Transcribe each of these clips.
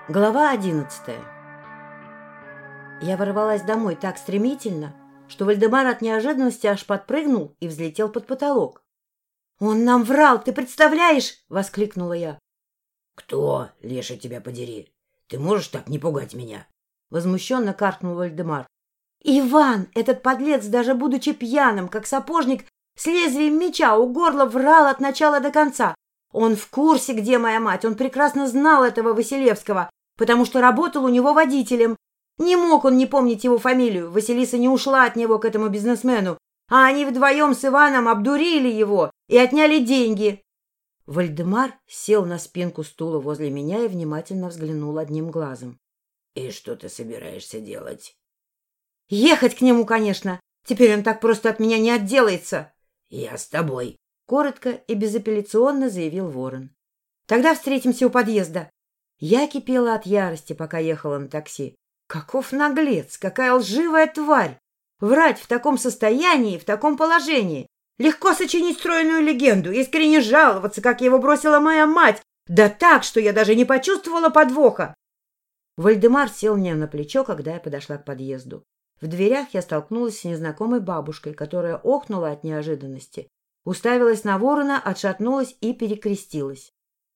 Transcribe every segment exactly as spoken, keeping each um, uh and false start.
Глава одиннадцатая. Я ворвалась домой так стремительно, что Вальдемар от неожиданности аж подпрыгнул и взлетел под потолок. — Он нам врал, ты представляешь? — воскликнула я. — Кто, леший тебя подери? Ты можешь так не пугать меня? — возмущенно каркнул Вальдемар. — Иван, этот подлец, даже будучи пьяным, как сапожник, с лезвием меча у горла врал от начала до конца. Он в курсе, где моя мать, он прекрасно знал этого Василевского, потому что работал у него водителем. Не мог он не помнить его фамилию, Василиса не ушла от него к этому бизнесмену, а они вдвоем с Иваном обдурили его и отняли деньги. Вальдемар сел на спинку стула возле меня и внимательно взглянул одним глазом. — И что ты собираешься делать? — Ехать к нему, конечно. Теперь он так просто от меня не отделается. — Я с тобой, — коротко и безапелляционно заявил Ворон. — Тогда встретимся у подъезда. Я кипела от ярости, пока ехала на такси. Каков наглец, какая лживая тварь! Врать в таком состоянии, в таком положении. Легко сочинить стройную легенду, искренне жаловаться, как его бросила моя мать, да так, что я даже не почувствовала подвоха. Вальдемар сел мне на плечо, когда я подошла к подъезду. В дверях я столкнулась с незнакомой бабушкой, которая охнула от неожиданности, уставилась на Ворона, отшатнулась и перекрестилась.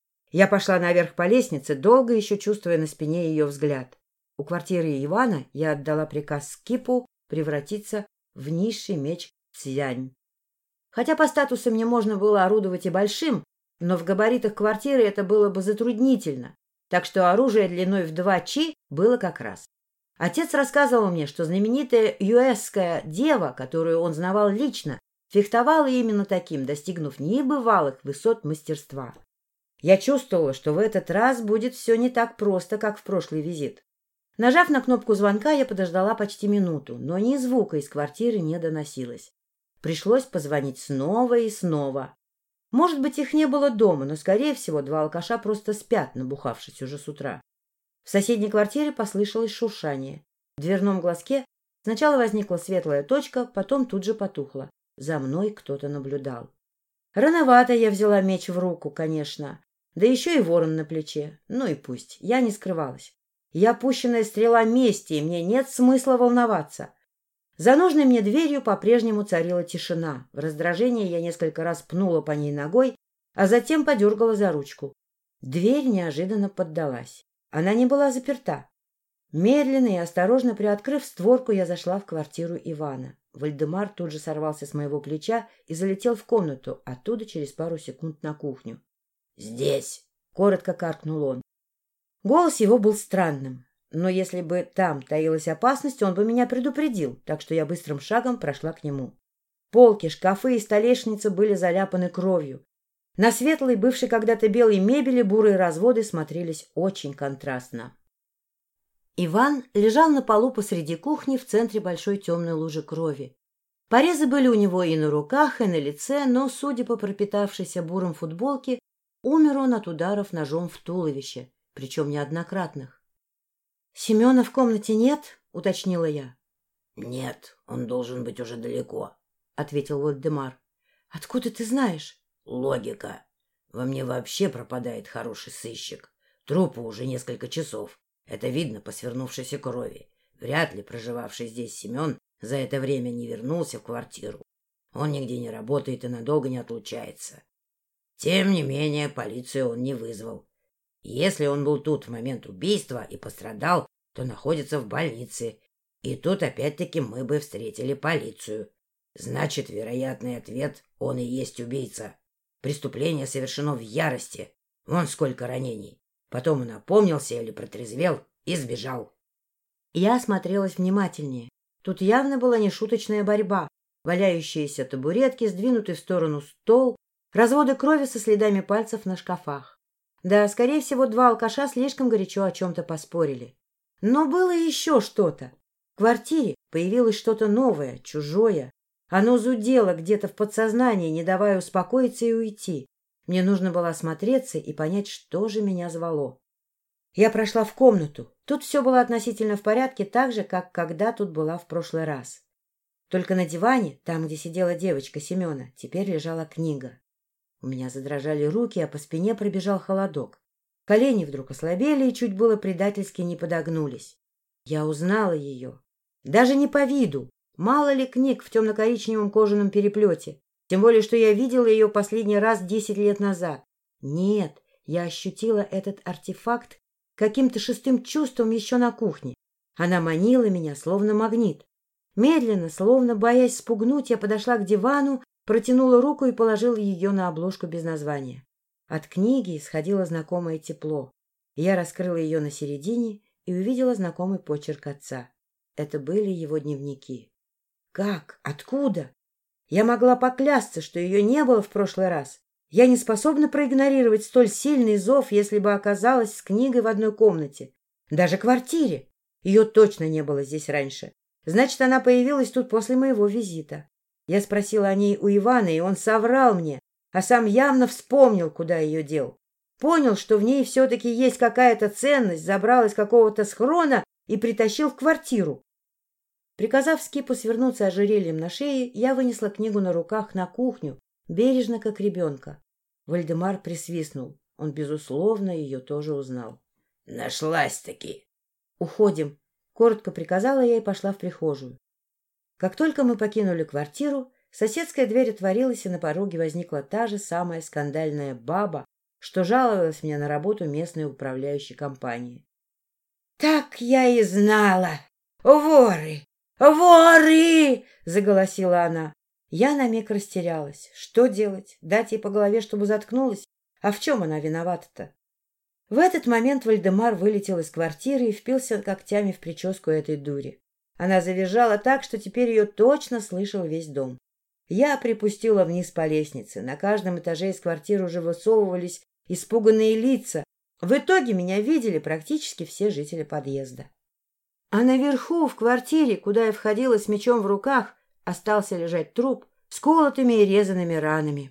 Я пошла наверх по лестнице, долго еще чувствуя на спине ее взгляд. У квартиры Ивана я отдала приказ Скипу превратиться в низший меч Цзянь. Хотя по статусу мне можно было орудовать и большим, но в габаритах квартиры это было бы затруднительно, так что оружие длиной в два чи было как раз. Отец рассказывал мне, что знаменитая юэсская дева, которую он знавал лично, фехтовала именно таким, достигнув небывалых высот мастерства. Я чувствовала, что в этот раз будет все не так просто, как в прошлый визит. Нажав на кнопку звонка, я подождала почти минуту, но ни звука из квартиры не доносилось. Пришлось позвонить снова и снова. Может быть, их не было дома, но, скорее всего, два алкаша просто спят, набухавшись уже с утра. В соседней квартире послышалось шуршание. В дверном глазке сначала возникла светлая точка, потом тут же потухла. За мной кто-то наблюдал. Рановато я взяла меч в руку, конечно. Да еще и ворон на плече. Ну и пусть. Я не скрывалась. Я пущенная стрела мести, и мне нет смысла волноваться. За нужной мне дверью по-прежнему царила тишина. В раздражении я несколько раз пнула по ней ногой, а затем подергала за ручку. Дверь неожиданно поддалась. Она не была заперта. Медленно и осторожно приоткрыв створку, я зашла в квартиру Ивана. Вальдемар тут же сорвался с моего плеча и залетел в комнату, оттуда через пару секунд на кухню. здесь, — коротко каркнул он. Голос его был странным, но если бы там таилась опасность, он бы меня предупредил, так что я быстрым шагом прошла к нему. Полки, шкафы и столешница были заляпаны кровью. На светлой, бывшей когда-то белой мебели, бурые разводы смотрелись очень контрастно. Иван лежал на полу посреди кухни в центре большой темной лужи крови. Порезы были у него и на руках, и на лице, но, судя по пропитавшейся буром футболке, умер он от ударов ножом в туловище, причем неоднократных. — Семена в комнате нет? — уточнила я. — Нет, он должен быть уже далеко, — ответил Вальдемар. — Откуда ты знаешь? — Логика. Во мне вообще пропадает хороший сыщик. Трупу уже несколько часов. Это видно по свернувшейся крови. Вряд ли проживавший здесь Семен за это время не вернулся в квартиру. Он нигде не работает и надолго не отлучается. Тем не менее, полицию он не вызвал. Если он был тут в момент убийства и пострадал, то находится в больнице. И тут опять-таки мы бы встретили полицию. Значит, вероятный ответ — он и есть убийца. Преступление совершено в ярости. Вон сколько ранений. Потом он опомнился или протрезвел и сбежал. Я осмотрелась внимательнее. Тут явно была нешуточная борьба. Валяющиеся табуретки, сдвинутый в сторону стол, разводы крови со следами пальцев на шкафах. Да, скорее всего, два алкаша слишком горячо о чем-то поспорили. Но было еще что-то. В квартире появилось что-то новое, чужое. Оно зудело где-то в подсознании, не давая успокоиться и уйти. Мне нужно было осмотреться и понять, что же меня звало. Я прошла в комнату. Тут все было относительно в порядке, так же, как когда тут была в прошлый раз. Только на диване, там, где сидела девочка Семена, теперь лежала книга. У меня задрожали руки, а по спине пробежал холодок. Колени вдруг ослабели и чуть было предательски не подогнулись. Я узнала ее. Даже не по виду. Мало ли книг в темно-коричневом кожаном переплете. Тем более, что я видела ее последний раз десять лет назад. Нет, я ощутила этот артефакт каким-то шестым чувством еще на кухне. Она манила меня, словно магнит. Медленно, словно боясь спугнуть, я подошла к дивану, протянула руку и положила ее на обложку без названия. От книги исходило знакомое тепло. Я раскрыла ее на середине и увидела знакомый почерк отца. Это были его дневники. Как? Откуда? Я могла поклясться, что ее не было в прошлый раз. Я не способна проигнорировать столь сильный зов, если бы оказалась с книгой в одной комнате. Даже квартире. Ее точно не было здесь раньше. Значит, она появилась тут после моего визита. Я спросила о ней у Ивана, и он соврал мне, а сам явно вспомнил, куда ее дел. Понял, что в ней все-таки есть какая-то ценность, забрал из какого-то схрона и притащил в квартиру. Приказав Скипу свернуться ожерельем на шее, я вынесла книгу на руках на кухню, бережно, как ребенка. Вальдемар присвистнул. Он, безусловно, ее тоже узнал. — Нашлась-таки! — Уходим! — коротко приказала я и пошла в прихожую. Как только мы покинули квартиру, соседская дверь отворилась, и на пороге возникла та же самая скандальная баба, что жаловалась мне на работу местной управляющей компании. — Так я и знала! Воры! «Воры!» — заголосила она. Я на миг растерялась. Что делать? Дать ей по голове, чтобы заткнулась? А в чем она виновата-то? В этот момент Вальдемар вылетел из квартиры и впился когтями в прическу этой дури. Она завизжала так, что теперь ее точно слышал весь дом. Я припустила вниз по лестнице. На каждом этаже из квартиры уже высовывались испуганные лица. В итоге меня видели практически все жители подъезда. А наверху, в квартире, куда я входила с мечом в руках, остался лежать труп с колотыми и резанными ранами.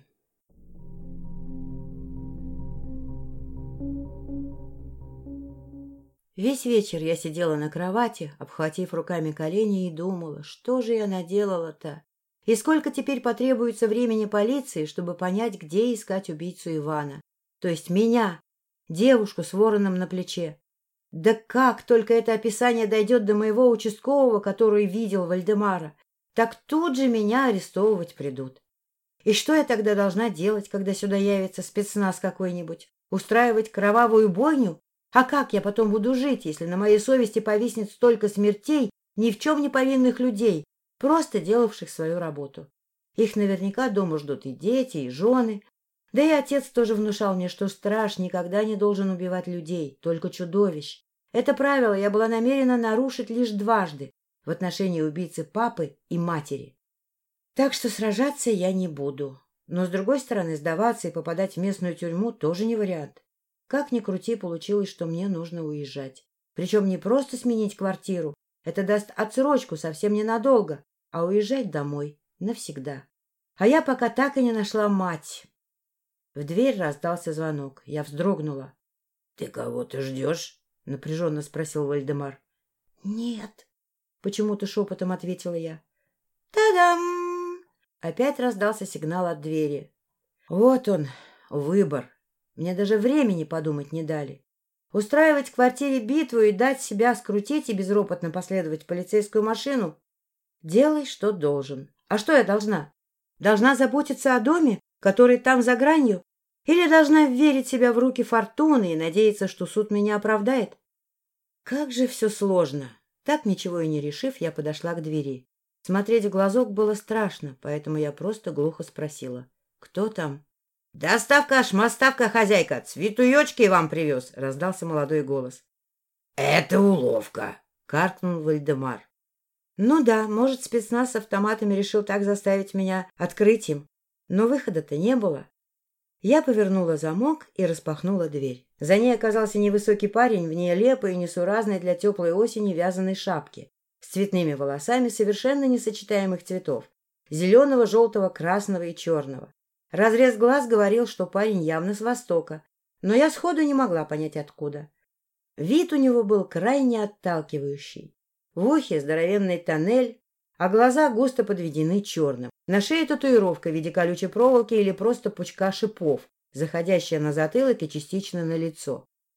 Весь вечер я сидела на кровати, обхватив руками колени, и думала, что же я наделала-то? И сколько теперь потребуется времени полиции, чтобы понять, где искать убийцу Ивана? То есть меня, девушку с вороном на плече. Да как только это описание дойдет до моего участкового, который видел Вальдемара, так тут же меня арестовывать придут. И что я тогда должна делать, когда сюда явится спецназ какой-нибудь? Устраивать кровавую бойню? А как я потом буду жить, если на моей совести повиснет столько смертей ни в чем не повинных людей, просто делавших свою работу? Их наверняка дома ждут и дети, и жены. Да и отец тоже внушал мне, что страж никогда не должен убивать людей, только чудовищ. Это правило я была намерена нарушить лишь дважды в отношении убийцы папы и матери. Так что сражаться я не буду. Но, с другой стороны, сдаваться и попадать в местную тюрьму тоже не вариант. Как ни крути, получилось, что мне нужно уезжать. Причем не просто сменить квартиру. Это даст отсрочку совсем ненадолго, а уезжать домой навсегда. А я пока так и не нашла мать. В дверь раздался звонок. Я вздрогнула. — Ты кого-то ждешь? — напряженно спросил Вальдемар. — Нет, — почему-то шепотом ответила я. — Та-дам! Опять раздался сигнал от двери. Вот он, выбор. Мне даже времени подумать не дали. Устраивать в квартире битву и дать себя скрутить и безропотно последовать в полицейскую машину? Делай, что должен. А что я должна? Должна заботиться о доме, который там за гранью? Или должна верить себя в руки фортуны и надеяться, что суд меня оправдает? Как же все сложно. Так, ничего и не решив, я подошла к двери. Смотреть в глазок было страшно, поэтому я просто глухо спросила. — Кто там? — Доставка, шмоставка, хозяйка, цветуечки вам привез, — раздался молодой голос. — Это уловка, — каркнул Вальдемар. Ну да, может, спецназ с автоматами решил так заставить меня открыть им. Но выхода-то не было. Я повернула замок и распахнула дверь. За ней оказался невысокий парень в нелепой и несуразной для теплой осени вязаной шапке, с цветными волосами совершенно несочетаемых цветов — зеленого, желтого, красного и черного. Разрез глаз говорил, что парень явно с Востока, но я сходу не могла понять, откуда. Вид у него был крайне отталкивающий. В ухе здоровенный тоннель, а глаза густо подведены черным. На шее татуировка в виде колючей проволоки или просто пучка шипов, заходящая на затылок и частично на лицо.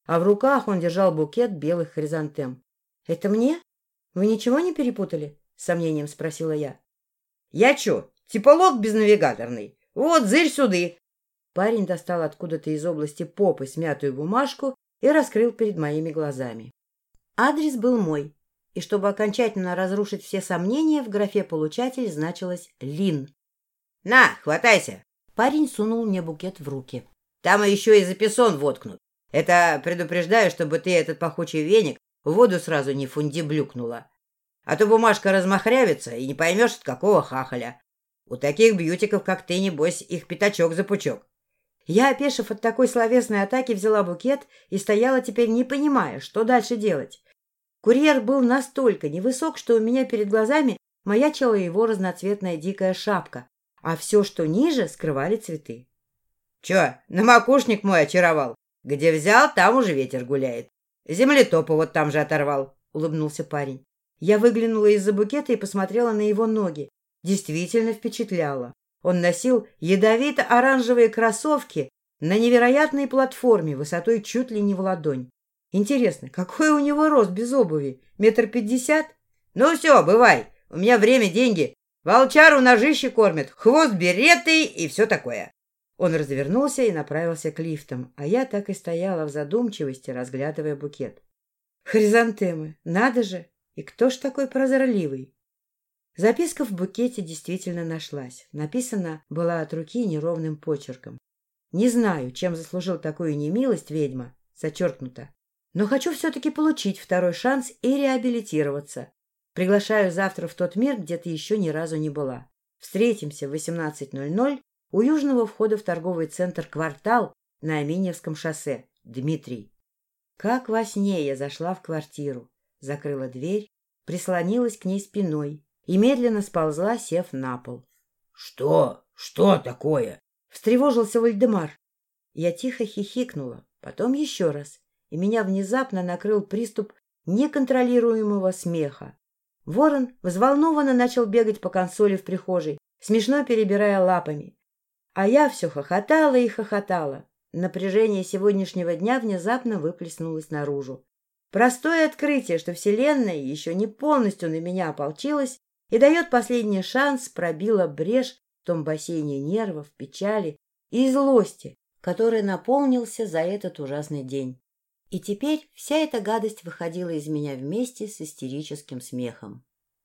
а в руках он держал букет белых хризантем. — Это мне? Вы ничего не перепутали? — с сомнением спросила я. — Я чё, типолог безнавигаторный? Вот, зырь сюды! Парень достал откуда-то из области попы смятую бумажку и раскрыл перед моими глазами. Адрес был мой, и чтобы окончательно разрушить все сомнения, в графе «Получатель» значилось «Лин». — На, хватайся! Парень сунул мне букет в руки. — Там еще и записон воткнут. Это предупреждаю, чтобы ты этот пахучий веник в воду сразу не фундиблюкнула. А то бумажка размахрявится, и не поймешь, от какого хахаля. У таких бьютиков, как ты, небось, их пятачок за пучок. Я, опешив от такой словесной атаки, взяла букет и стояла теперь, не понимая, что дальше делать. Курьер был настолько невысок, что у меня перед глазами маячила его разноцветная дикая шапка, а все, что ниже, скрывали цветы. — Че, на макушник мой очаровал? Где взял, там уже ветер гуляет. Землетопа вот там же оторвал, — улыбнулся парень. Я выглянула из-за букета и посмотрела на его ноги. Действительно впечатляло. Он носил ядовито-оранжевые кроссовки на невероятной платформе высотой чуть ли не в ладонь. Интересно, какой у него рост без обуви? Метр пятьдесят? Ну все, бывай, у меня время, деньги. Волчару ножище кормят, хвост береты и все такое. Он развернулся и направился к лифтам, а я так и стояла в задумчивости, разглядывая букет. Хризантемы, надо же! И кто ж такой прозорливый? Записка в букете действительно нашлась. Написана была от руки неровным почерком. Не знаю, чем заслужил такую немилость ведьма, зачеркнуто. Но хочу все-таки получить второй шанс и реабилитироваться. Приглашаю завтра в тот мир, где ты еще ни разу не была. Встретимся в восемнадцать ноль ноль у южного входа в торговый центр «Квартал» на Аминьевском шоссе. Дмитрий. Как во сне я зашла в квартиру, закрыла дверь, прислонилась к ней спиной и медленно сползла, сев на пол. — Что? Что такое? — встревожился Вальдемар. Я тихо хихикнула, потом еще раз, и меня внезапно накрыл приступ неконтролируемого смеха. Ворон взволнованно начал бегать по консоли в прихожей, смешно перебирая лапами. А я все хохотала и хохотала. Напряжение сегодняшнего дня внезапно выплеснулось наружу. Простое открытие, что Вселенная еще не полностью на меня ополчилась и дает последний шанс, пробило брешь в том бассейне нервов, печали и злости, который наполнился за этот ужасный день. И теперь вся эта гадость выходила из меня вместе с истерическим смехом.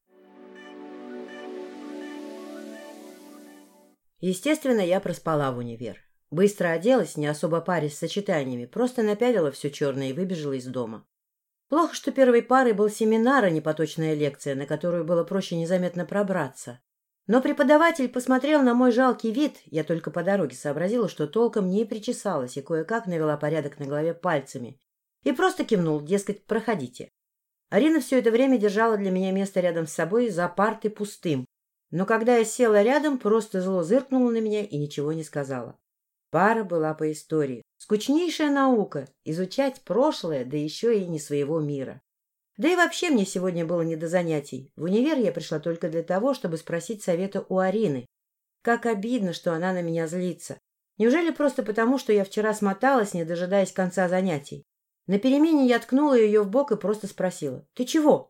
Естественно, я проспала в универ. Быстро оделась, не особо парясь с сочетаниями, просто напялила все черное и выбежала из дома. Плохо, что первой парой был семинар, а не поточная лекция, на которую было проще незаметно пробраться. Но преподаватель посмотрел на мой жалкий вид, я только по дороге сообразила, что толком не причесалась и кое-как навела порядок на голове пальцами, и просто кивнул, дескать, проходите. Арина все это время держала для меня место рядом с собой за партой пустым, но когда я села рядом, просто зло зыркнула на меня и ничего не сказала. Пара была по истории. Скучнейшая наука — изучать прошлое, да еще и не своего мира. Да и вообще мне сегодня было не до занятий. В универ я пришла только для того, чтобы спросить совета у Арины. Как обидно, что она на меня злится. Неужели просто потому, что я вчера смоталась, не дожидаясь конца занятий? На перемене я ткнула ее в бок и просто спросила: «Ты чего?»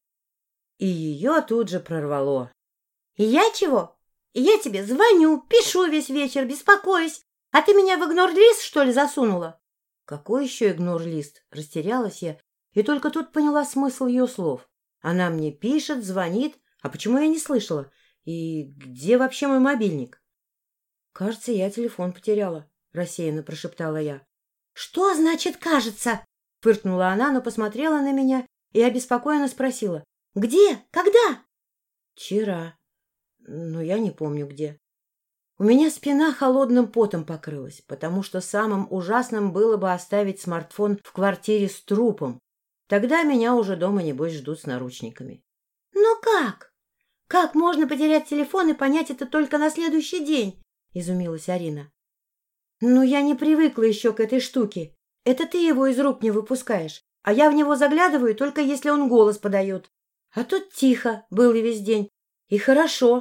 И ее тут же прорвало. «И я чего? И я тебе звоню, пишу весь вечер, беспокоюсь. А ты меня в игнор-лист, что ли, засунула?» «Какой еще игнор-лист?» — растерялась я, и только тут поняла смысл ее слов. Она мне пишет, звонит, а почему я не слышала? И где вообще мой мобильник? «Кажется, я телефон потеряла», — рассеянно прошептала я. «Что значит «кажется»?» — фыркнула она, но посмотрела на меня и обеспокоенно спросила: «Где? Когда?» «Вчера. Но я не помню, где». У меня спина холодным потом покрылась, потому что самым ужасным было бы оставить смартфон в квартире с трупом. Тогда меня уже дома, небось, ждут с наручниками. — Но как? Как можно потерять телефон и понять это только на следующий день? — изумилась Арина. — Ну, я не привыкла еще к этой штуке. Это ты его из рук не выпускаешь, а я в него заглядываю только если он голос подает. А тут тихо был и весь день. И хорошо.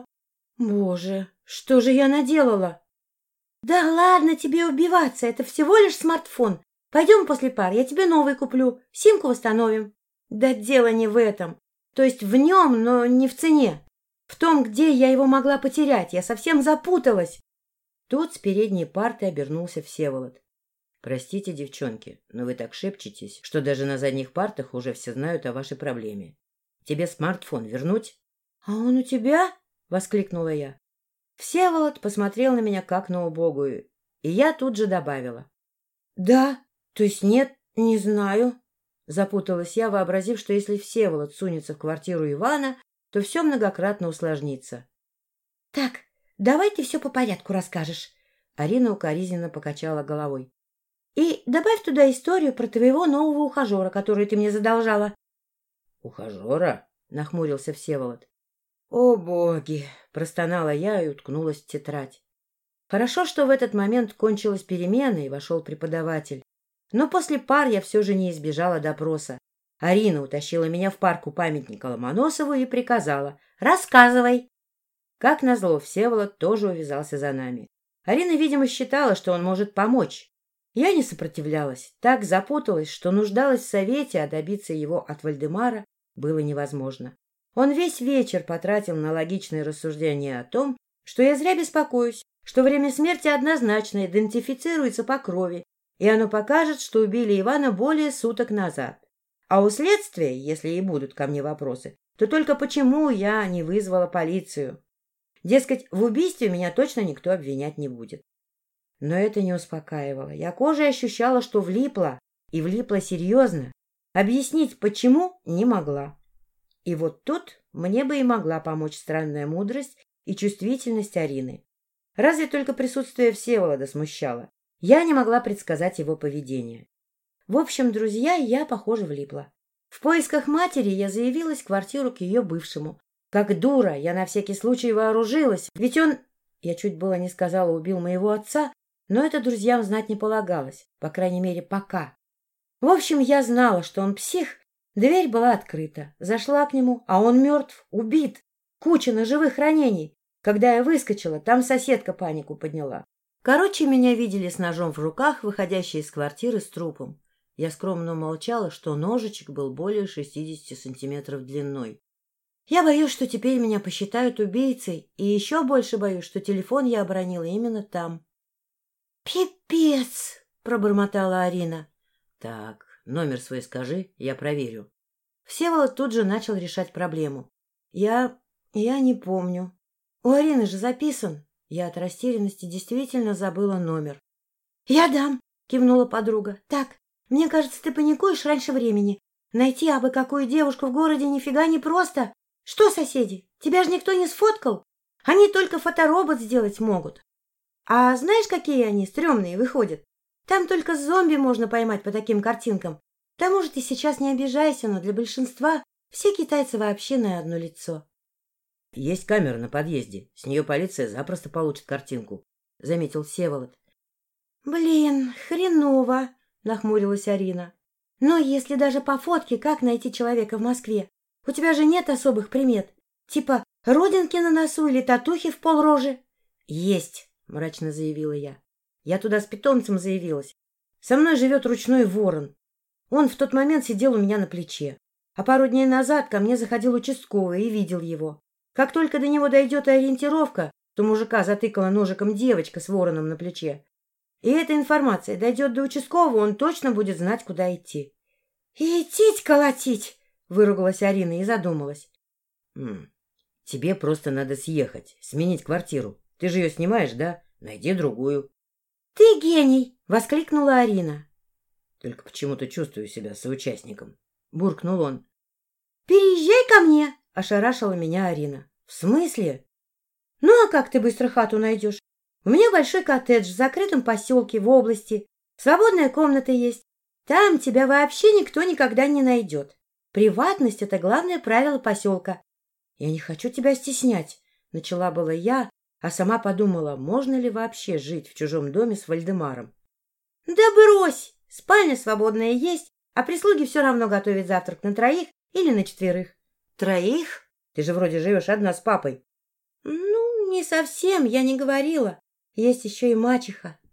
Боже, что же я наделала? — Да ладно тебе убиваться, это всего лишь смартфон, — Пойдем после пар, я тебе новый куплю, симку восстановим. Да дело не в этом. То есть в нем, но не в цене. В том, где я его могла потерять. Я совсем запуталась. Тут с передней парты обернулся Всеволод. Простите, девчонки, но вы так шепчетесь, что даже на задних партах уже все знают о вашей проблеме. Тебе смартфон вернуть? — А он у тебя? — воскликнула я. Всеволод посмотрел на меня как на убогую, и я тут же добавила. — Да, то есть нет, не знаю. Запуталась я, вообразив, что если Всеволод сунется в квартиру Ивана, то все многократно усложнится. — Так, давай ты все по порядку расскажешь. Арина укоризненно покачала головой. — И добавь туда историю про твоего нового ухажера, которую ты мне задолжала. — Ухажера? — нахмурился Всеволод. — О, боги! — простонала я и уткнулась в тетрадь. Хорошо, что в этот момент кончилась перемена и вошел преподаватель. Но после пар я все же не избежала допроса. Арина утащила меня в парк у памятника Ломоносову и приказала: «Рассказывай!». Как назло, Всеволод тоже увязался за нами. Арина, видимо, считала, что он может помочь. Я не сопротивлялась, так запуталась, что нуждалась в совете, а добиться его от Вальдемара было невозможно. Он весь вечер потратил на логичные рассуждения о том, что я зря беспокоюсь, что время смерти однозначно идентифицируется по крови, и оно покажет, что убили Ивана более суток назад. А у следствия, если и будут ко мне вопросы, то только почему я не вызвала полицию. Дескать, в убийстве меня точно никто обвинять не будет. Но это не успокаивало. Я кожей ощущала, что влипла, и влипла серьезно. Объяснить, почему, не могла. И вот тут мне бы и могла помочь странная мудрость и чувствительность Арины. Разве только присутствие Всеволода смущало. Я не могла предсказать его поведение. В общем, друзья, я, похоже, влипла. В поисках матери я заявилась в квартиру к ее бывшему. Как дура, я на всякий случай вооружилась, ведь он... Я чуть было не сказала, убил моего отца, но это друзьям знать не полагалось, по крайней мере, пока. В общем, я знала, что он псих. Дверь была открыта. Зашла к нему, а он мертв, убит. Куча ножевых ранений. Когда я выскочила, там соседка панику подняла. Короче, меня видели с ножом в руках, выходящей из квартиры с трупом. Я скромно молчала, что ножичек был более шестидесяти сантиметров длиной. Я боюсь, что теперь меня посчитают убийцей, и еще больше боюсь, что телефон я обронила именно там. «Пипец!» — пробормотала Арина. «Так, номер свой скажи, я проверю». Всеволод тут же начал решать проблему. «Я... я не помню. У Арины же записан». Я от растерянности действительно забыла номер. «Я дам!» — кивнула подруга. «Так, мне кажется, ты паникуешь раньше времени. Найти абы какую девушку в городе нифига не просто. Что, соседи, тебя же никто не сфоткал? Они только фоторобот сделать могут. А знаешь, какие они стрёмные выходят? Там только зомби можно поймать по таким картинкам. К тому же ты сейчас не обижайся, но для большинства все китайцы вообще на одно лицо». «Есть камера на подъезде. С нее полиция запросто получит картинку», — заметил Всеволод. «Блин, хреново», — нахмурилась Арина. «Но если даже по фотке, как найти человека в Москве? У тебя же нет особых примет. Типа родинки на носу или татухи в полрожи?» «Есть», — мрачно заявила я. «Я туда с питомцем заявилась. Со мной живет ручной ворон. Он в тот момент сидел у меня на плече. А пару дней назад ко мне заходил участковый и видел его. Как только до него дойдет ориентировка, то мужика затыкала ножиком девочка с вороном на плече. И эта информация дойдет до участкового, он точно будет знать, куда идти». «И идти колотить!» — выругалась Арина и задумалась. М-м, «Тебе просто надо съехать, сменить квартиру. Ты же ее снимаешь, да? Найди другую». «Ты гений!» — воскликнула Арина. «Только почему-то чувствую себя соучастником», — буркнул он. «Переезжай ко мне!» — ошарашила меня Арина. «В смысле?» «Ну, а как ты быстро хату найдешь? У меня большой коттедж в закрытом поселке в области. Свободная комната есть. Там тебя вообще никто никогда не найдет. Приватность — это главное правило поселка». «Я не хочу тебя стеснять», — начала была я, а сама подумала, можно ли вообще жить в чужом доме с Вальдемаром. «Да брось! Спальня свободная есть, а прислуги все равно готовят завтрак на троих или на четверых». «Троих? Ты же вроде живешь одна с папой». «Ну, не совсем, я не говорила. Есть еще и мачеха,